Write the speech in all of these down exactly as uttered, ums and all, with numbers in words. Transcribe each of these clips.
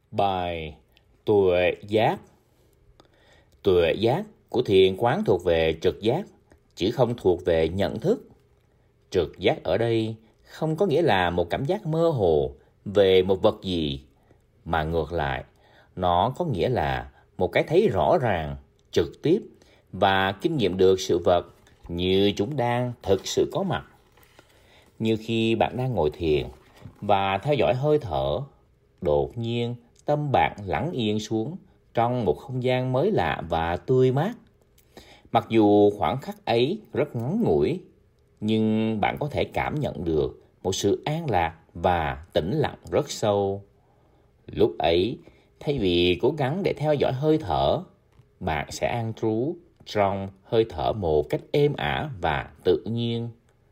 Bài Tuệ Giác. Tuệ giác của thiền quán thuộc về trực giác, chứ không thuộc về nhận thức. Trực giác ở đây không có nghĩa là một cảm giác mơ hồ về một vật gì, mà ngược lại, nó có nghĩa là một cái thấy rõ ràng, trực tiếp và kinh nghiệm được sự vật như chúng đang thực sự có mặt. Như khi bạn đang ngồi thiền và theo dõi hơi thở, đột nhiên tâm bạn lắng yên xuống trong một không gian mới lạ và tươi mát. Mặc dù khoảng khắc ấy rất ngắn ngủi, nhưng bạn có thể cảm nhận được một sự an lạc và tĩnh lặng rất sâu. Lúc ấy, thay vì cố gắng để theo dõi hơi thở, bạn sẽ an trú trong hơi thở một cách êm ả và tự nhiên.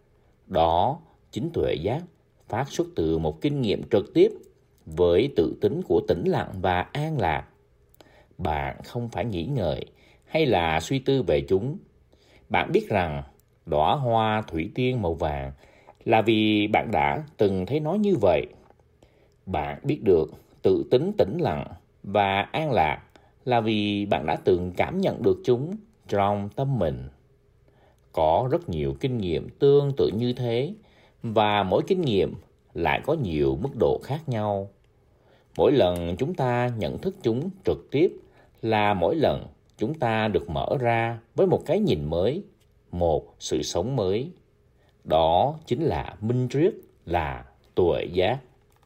Đó chính tuệ giác phát xuất từ một kinh nghiệm trực tiếp với tự tính của tĩnh lặng và an lạc. Bạn không phải nghĩ ngợi hay là suy tư về chúng. Bạn biết rằng đóa hoa thủy tiên màu vàng là vì bạn đã từng thấy nó như vậy. Bạn biết được tự tính tĩnh lặng và an lạc là vì bạn đã từng cảm nhận được chúng trong tâm mình. Có rất nhiều kinh nghiệm tương tự như thế, và mỗi kinh nghiệm lại có nhiều mức độ khác nhau. Mỗi lần chúng ta nhận thức chúng trực tiếp là mỗi lần chúng ta được mở ra với một cái nhìn mới, một sự sống mới. Đó chính là minh triết, là tuệ giác.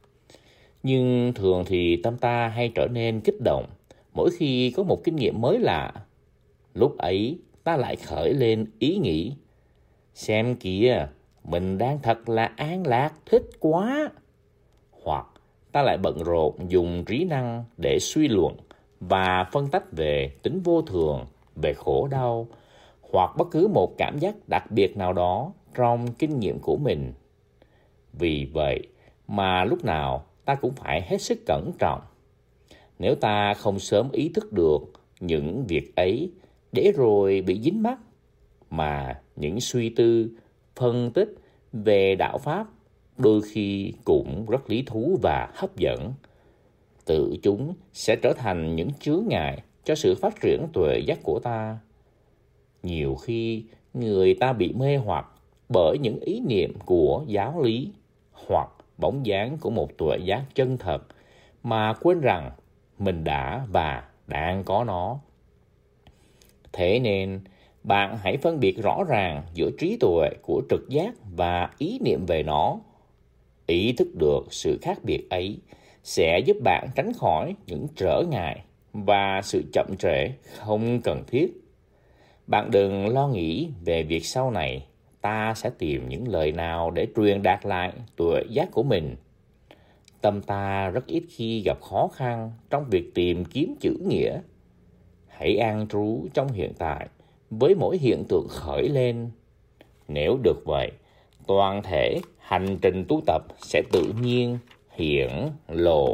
Nhưng thường thì tâm ta hay trở nên kích động mỗi khi có một kinh nghiệm mới lạ. Lúc ấy ta lại khởi lên ý nghĩ: xem kìa, mình đang thật là an lạc, thích quá. Hoặc ta lại bận rộn dùng trí năng để suy luận và phân tách về tính vô thường, về khổ đau, hoặc bất cứ một cảm giác đặc biệt nào đó trong kinh nghiệm của mình. Vì vậy mà lúc nào ta cũng phải hết sức cẩn trọng. Nếu ta không sớm ý thức được những việc ấy để rồi bị dính mắc, mà những suy tư, phân tích về đạo Pháp đôi khi cũng rất lý thú và hấp dẫn, tự chúng sẽ trở thành những chướng ngại cho sự phát triển tuệ giác của ta. Nhiều khi người ta bị mê hoặc bởi những ý niệm của giáo lý hoặc bóng dáng của một tuệ giác chân thật, mà quên rằng mình đã và đang có nó. Thế nên bạn hãy phân biệt rõ ràng giữa trí tuệ của trực giác và ý niệm về nó. Ý thức được sự khác biệt ấy sẽ giúp bạn tránh khỏi những trở ngại và sự chậm trễ không cần thiết. Bạn đừng lo nghĩ về việc sau này ta sẽ tìm những lời nào để truyền đạt lại tuệ giác của mình. Tâm ta rất ít khi gặp khó khăn trong việc tìm kiếm chữ nghĩa. Hãy an trú trong hiện tại với mỗi hiện tượng khởi lên. Nếu được vậy, toàn thể hành trình tu tập sẽ tự nhiên hiển lộ.